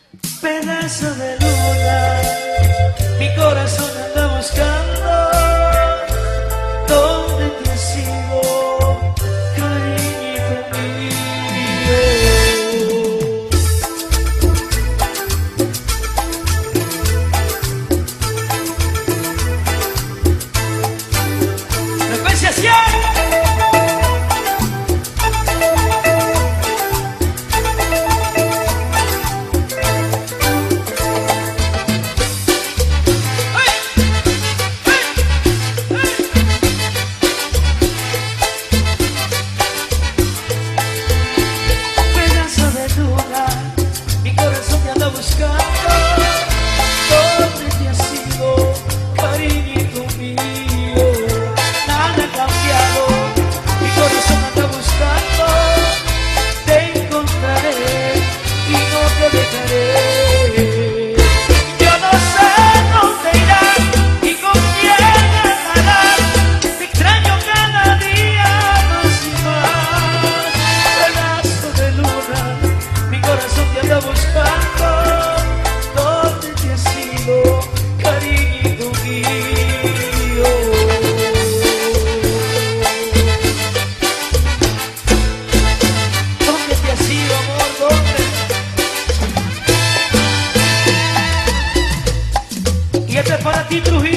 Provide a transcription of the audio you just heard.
Pedazo de luna, mi corazón anda buscando. ¿Dónde te has ido, cariñito mío? ¡Apreciación! Mi corazón te anda buscando. ¿Dónde te has ido, cariñito mío? Nada ha cambiado, mi corazón anda buscando. Te encontraré y no te dejaré. Yo no sé dónde irás y con quién andarás. Te extraño cada día más y más. Pedazo de luna, mi corazón te anda buscando. ¿Dónde te has ido, cariñito mío? ¿Dónde te has ido, amor? ¿Dónde? Y este es para ti, Trujillo.